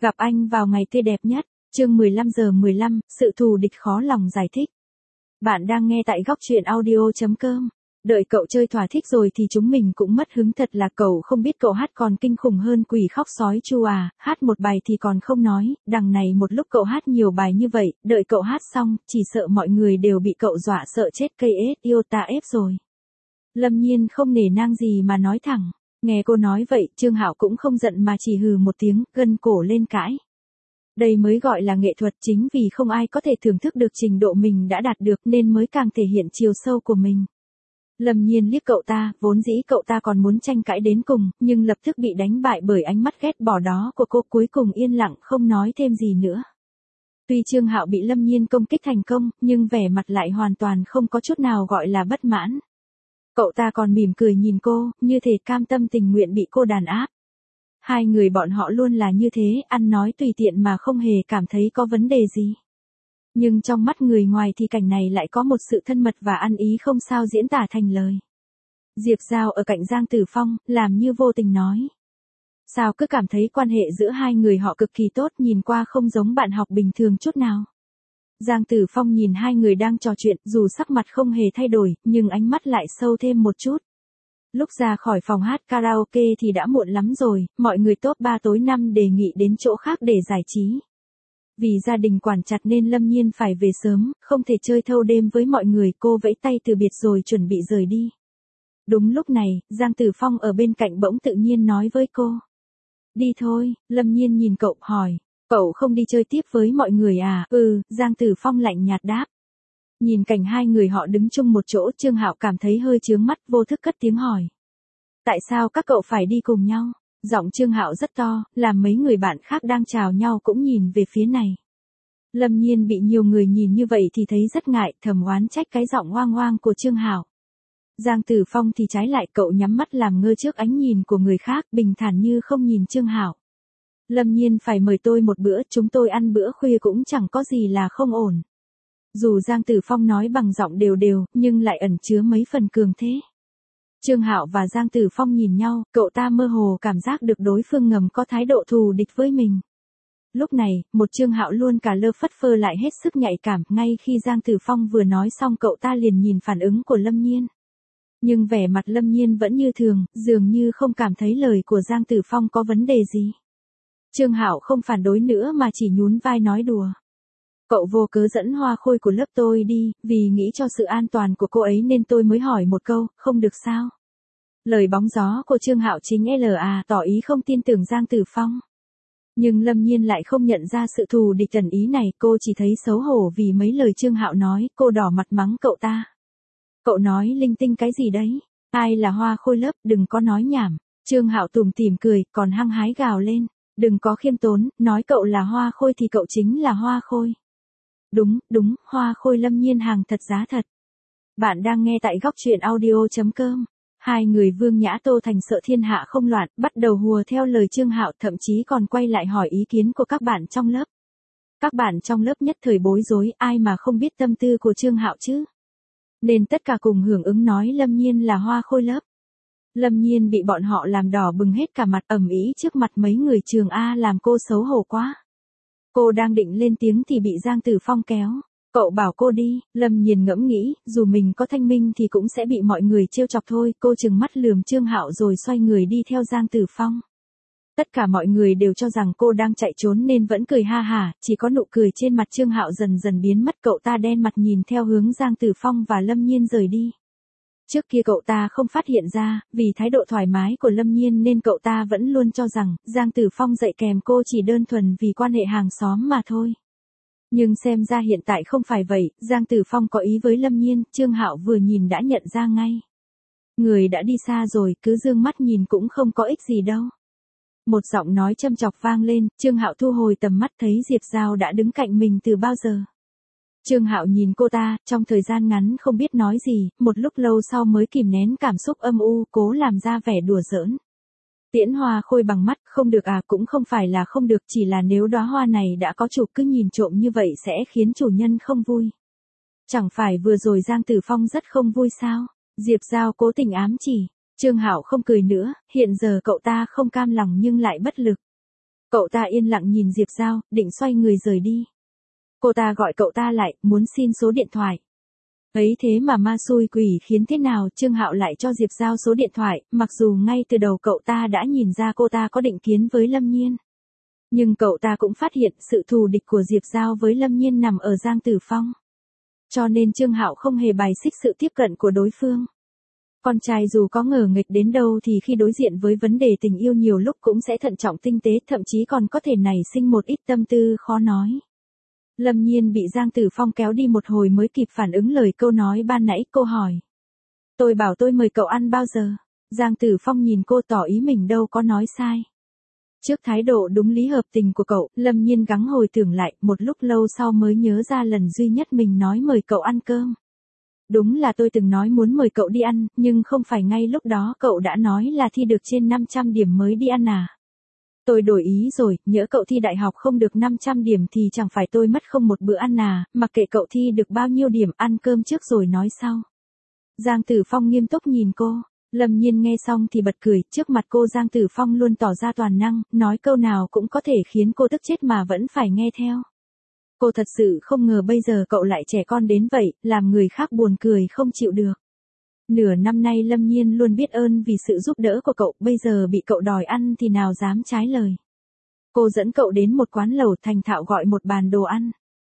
Gặp anh vào ngày tươi đẹp nhất, chương 15:15, sự thù địch khó lòng giải thích. Bạn đang nghe tại góc truyện audio.com. Đợi cậu chơi thỏa thích rồi thì chúng mình cũng mất hứng thật là cậu không biết cậu hát còn kinh khủng hơn quỷ khóc sói chu à, hát một bài thì còn không nói, đằng này một lúc cậu hát nhiều bài như vậy, đợi cậu hát xong, chỉ sợ mọi người đều bị cậu dọa sợ chết cây ết yêu ta ép rồi. Lâm Nhiên không nể nang gì mà nói thẳng. Nghe cô nói vậy, Trương Hạo cũng không giận mà chỉ hừ một tiếng, gân cổ lên cãi. Đây mới gọi là nghệ thuật, chính vì không ai có thể thưởng thức được trình độ mình đã đạt được nên mới càng thể hiện chiều sâu của mình. Lâm Nhiên liếc cậu ta, vốn dĩ cậu ta còn muốn tranh cãi đến cùng, nhưng lập tức bị đánh bại bởi ánh mắt ghét bỏ đó của cô, cuối cùng yên lặng không nói thêm gì nữa. Tuy Trương Hạo bị Lâm Nhiên công kích thành công, nhưng vẻ mặt lại hoàn toàn không có chút nào gọi là bất mãn. Cậu ta còn mỉm cười nhìn cô, như thể cam tâm tình nguyện bị cô đàn áp. Hai người bọn họ luôn là như thế, ăn nói tùy tiện mà không hề cảm thấy có vấn đề gì. Nhưng trong mắt người ngoài thì cảnh này lại có một sự thân mật và ăn ý không sao diễn tả thành lời. Diệp Giao ở cạnh Giang Tử Phong, làm như vô tình nói. Sao cứ cảm thấy quan hệ giữa hai người họ cực kỳ tốt, nhìn qua không giống bạn học bình thường chút nào. Giang Tử Phong nhìn hai người đang trò chuyện, dù sắc mặt không hề thay đổi, nhưng ánh mắt lại sâu thêm một chút. Lúc ra khỏi phòng hát karaoke thì đã muộn lắm rồi, mọi người top 3 tối 5 đề nghị đến chỗ khác để giải trí. Vì gia đình quản chặt nên Lâm Nhiên phải về sớm, không thể chơi thâu đêm với mọi người, cô vẫy tay từ biệt rồi chuẩn bị rời đi. Đúng lúc này, Giang Tử Phong ở bên cạnh bỗng tự nhiên nói với cô. Đi thôi, Lâm Nhiên nhìn cậu hỏi. Cậu không đi chơi tiếp với mọi người à? Giang Tử Phong lạnh nhạt đáp. Nhìn cảnh hai người họ đứng chung một chỗ, Trương Hạo cảm thấy hơi chướng mắt, vô thức cất tiếng hỏi. Tại sao các cậu phải đi cùng nhau? Giọng Trương Hạo rất to, làm mấy người bạn khác đang chào nhau cũng nhìn về phía này. Lâm Nhiên bị nhiều người nhìn như vậy thì thấy rất ngại, thầm oán trách cái giọng hoang hoang của Trương Hạo. Giang Tử Phong thì trái lại, cậu nhắm mắt làm ngơ trước ánh nhìn của người khác, bình thản như không nhìn Trương Hạo. Lâm Nhiên phải mời tôi một bữa, chúng tôi ăn bữa khuya cũng chẳng có gì là không ổn. Dù Giang Tử Phong nói bằng giọng đều đều, nhưng lại ẩn chứa mấy phần cường thế. Trương Hạo và Giang Tử Phong nhìn nhau, cậu ta mơ hồ cảm giác được đối phương ngầm có thái độ thù địch với mình. Lúc này, một Trương Hạo luôn cả lơ phất phơ lại hết sức nhạy cảm, ngay khi Giang Tử Phong vừa nói xong cậu ta liền nhìn phản ứng của Lâm Nhiên. Nhưng vẻ mặt Lâm Nhiên vẫn như thường, dường như không cảm thấy lời của Giang Tử Phong có vấn đề gì. Trương Hạo không phản đối nữa mà chỉ nhún vai nói đùa. Cậu vô cớ dẫn Hoa Khôi của lớp tôi đi, vì nghĩ cho sự an toàn của cô ấy nên tôi mới hỏi một câu, không được sao? Lời bóng gió của Trương Hạo chính là tỏ ý không tin tưởng Giang Tử Phong. Nhưng Lâm Nhiên lại không nhận ra sự thù địch ẩn ý này, cô chỉ thấy xấu hổ vì mấy lời Trương Hạo nói, cô đỏ mặt mắng cậu ta. Cậu nói linh tinh cái gì đấy? Ai là Hoa Khôi lớp, đừng có nói nhảm. Trương Hạo tủm tỉm cười, còn hăng hái gào lên. Đừng có khiêm tốn, nói cậu là Hoa Khôi thì cậu chính là Hoa Khôi. Đúng, Hoa Khôi. Lâm Nhiên hàng thật giá thật. Bạn đang nghe tại góc truyện audio.com. Hai người Vương Nhã Tô Thành sợ thiên hạ không loạn, bắt đầu hùa theo lời Trương Hạo, thậm chí còn quay lại hỏi ý kiến của các bạn trong lớp. Các bạn trong lớp nhất thời bối rối, ai mà không biết tâm tư của Trương Hạo chứ? Nên tất cả cùng hưởng ứng nói Lâm Nhiên là Hoa Khôi lớp. Lâm Nhiên bị bọn họ làm đỏ bừng hết cả mặt, ầm ĩ trước mặt mấy người trường A làm cô xấu hổ quá. Cô đang định lên tiếng thì bị Giang Tử Phong kéo. Cậu bảo cô đi. Lâm Nhiên ngẫm nghĩ, dù mình có thanh minh thì cũng sẽ bị mọi người trêu chọc thôi. Cô trừng mắt lườm Trương Hạo rồi xoay người đi theo Giang Tử Phong. Tất cả mọi người đều cho rằng cô đang chạy trốn nên vẫn cười ha hả, chỉ có nụ cười trên mặt Trương Hạo dần dần biến mất. Cậu ta đen mặt nhìn theo hướng Giang Tử Phong và Lâm Nhiên rời đi. Trước kia cậu ta không phát hiện ra, vì thái độ thoải mái của Lâm Nhiên nên cậu ta vẫn luôn cho rằng, Giang Tử Phong dạy kèm cô chỉ đơn thuần vì quan hệ hàng xóm mà thôi. Nhưng xem ra hiện tại không phải vậy, Giang Tử Phong có ý với Lâm Nhiên, Trương Hạo vừa nhìn đã nhận ra ngay. Người đã đi xa rồi, cứ dương mắt nhìn cũng không có ích gì đâu. Một giọng nói châm chọc vang lên, Trương Hạo thu hồi tầm mắt thấy Diệp Giao đã đứng cạnh mình từ bao giờ. Trương Hạo nhìn cô ta, trong thời gian ngắn không biết nói gì, một lúc lâu sau mới kìm nén cảm xúc âm u, cố làm ra vẻ đùa giỡn. Tiễn Hoa Khôi bằng mắt, không được à? Cũng không phải là không được, chỉ là nếu đóa hoa này đã có chủ, cứ nhìn trộm như vậy sẽ khiến chủ nhân không vui. Chẳng phải vừa rồi Giang Tử Phong rất không vui sao? Diệp Giao cố tình ám chỉ. Trương Hạo không cười nữa, hiện giờ cậu ta không cam lòng nhưng lại bất lực. Cậu ta yên lặng nhìn Diệp Giao, định xoay người rời đi. Cô ta gọi cậu ta lại, muốn xin số điện thoại. Ấy thế mà ma xui quỷ khiến thế nào Trương Hạo lại cho Diệp Giao số điện thoại, mặc dù ngay từ đầu cậu ta đã nhìn ra cô ta có định kiến với Lâm Nhiên. Nhưng cậu ta cũng phát hiện sự thù địch của Diệp Giao với Lâm Nhiên nằm ở Giang Tử Phong. Cho nên Trương Hạo không hề bài xích sự tiếp cận của đối phương. Con trai dù có ngờ nghịch đến đâu thì khi đối diện với vấn đề tình yêu nhiều lúc cũng sẽ thận trọng tinh tế, thậm chí còn có thể nảy sinh một ít tâm tư khó nói. Lâm Nhiên bị Giang Tử Phong kéo đi một hồi mới kịp phản ứng lời câu nói ban nãy. Cô hỏi: tôi bảo tôi mời cậu ăn bao giờ? Giang Tử Phong nhìn cô tỏ ý mình đâu có nói sai. Trước thái độ đúng lý hợp tình của cậu, Lâm Nhiên gắng hồi tưởng lại, một lúc lâu sau mới nhớ ra lần duy nhất mình nói mời cậu ăn cơm. Đúng là tôi từng nói muốn mời cậu đi ăn, nhưng không phải ngay lúc đó cậu đã nói là thi được trên 500 điểm mới đi ăn à? Tôi đổi ý rồi, nhỡ cậu thi đại học không được 500 điểm thì chẳng phải tôi mất không một bữa ăn à, mặc kệ cậu thi được bao nhiêu điểm, ăn cơm trước rồi nói sau. Giang Tử Phong nghiêm túc nhìn cô. Lâm Nhiên nghe xong thì bật cười, trước mặt cô Giang Tử Phong luôn tỏ ra toàn năng, nói câu nào cũng có thể khiến cô tức chết mà vẫn phải nghe theo. Cô thật sự không ngờ bây giờ cậu lại trẻ con đến vậy, làm người khác buồn cười không chịu được. Nửa năm nay Lâm Nhiên luôn biết ơn vì sự giúp đỡ của cậu, bây giờ bị cậu đòi ăn thì nào dám trái lời. Cô dẫn cậu đến một quán lẩu, thành thạo gọi một bàn đồ ăn.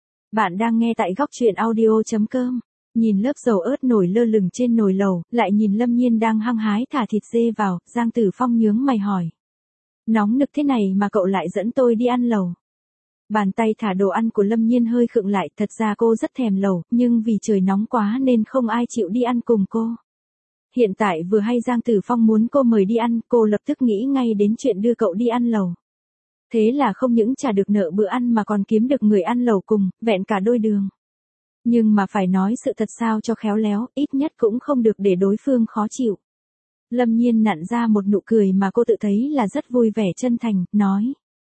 Bạn đang nghe tại Góc Truyện Audio.com. Nhìn lớp dầu ớt nổi lơ lửng trên nồi lẩu, lại nhìn Lâm Nhiên đang hăng hái thả thịt dê vào, Giang Tử Phong nhướng mày hỏi: nóng nực thế này mà cậu lại dẫn tôi đi ăn lẩu? Bàn tay thả đồ ăn của Lâm Nhiên hơi khựng lại, thật ra cô rất thèm lẩu, nhưng vì trời nóng quá nên không ai chịu đi ăn cùng cô. Hiện tại vừa hay Giang Tử Phong muốn cô mời đi ăn, cô lập tức nghĩ ngay đến chuyện đưa cậu đi ăn lẩu. Thế là không những trả được nợ bữa ăn mà còn kiếm được người ăn lẩu cùng, vẹn cả đôi đường. Nhưng mà phải nói sự thật sao cho khéo léo, ít nhất cũng không được để đối phương khó chịu. Lâm Nhiên nặn ra một nụ cười mà cô tự thấy là rất vui vẻ chân thành, nói: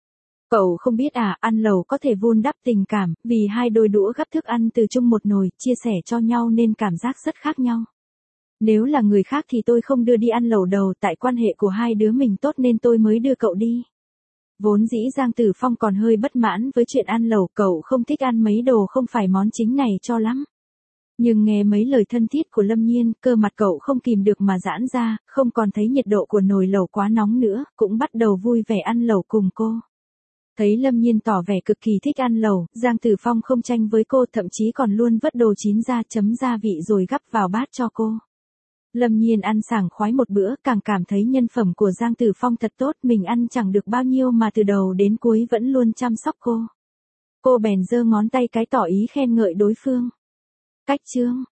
cậu không biết à, ăn lẩu có thể vun đắp tình cảm, vì hai đôi đũa gắp thức ăn từ chung một nồi, chia sẻ cho nhau nên cảm giác rất khác nhau. Nếu là người khác thì tôi không đưa đi ăn lẩu đâu, tại quan hệ của hai đứa mình tốt nên tôi mới đưa cậu đi. Vốn dĩ Giang Tử Phong còn hơi bất mãn với chuyện ăn lẩu, cậu không thích ăn mấy đồ không phải món chính này cho lắm. Nhưng nghe mấy lời thân thiết của Lâm Nhiên, cơ mặt cậu không kìm được mà giãn ra, không còn thấy nhiệt độ của nồi lẩu quá nóng nữa, cũng bắt đầu vui vẻ ăn lẩu cùng cô. Thấy Lâm Nhiên tỏ vẻ cực kỳ thích ăn lẩu, Giang Tử Phong không tranh với cô, thậm chí còn luôn vớt đồ chín ra chấm gia vị rồi gắp vào bát cho cô. Lâm Nhiên ăn sảng khoái một bữa, càng cảm thấy nhân phẩm của Giang Tử Phong thật tốt, mình ăn chẳng được bao nhiêu mà từ đầu đến cuối vẫn luôn chăm sóc cô. Cô bèn giơ ngón tay cái tỏ ý khen ngợi đối phương. Cách chương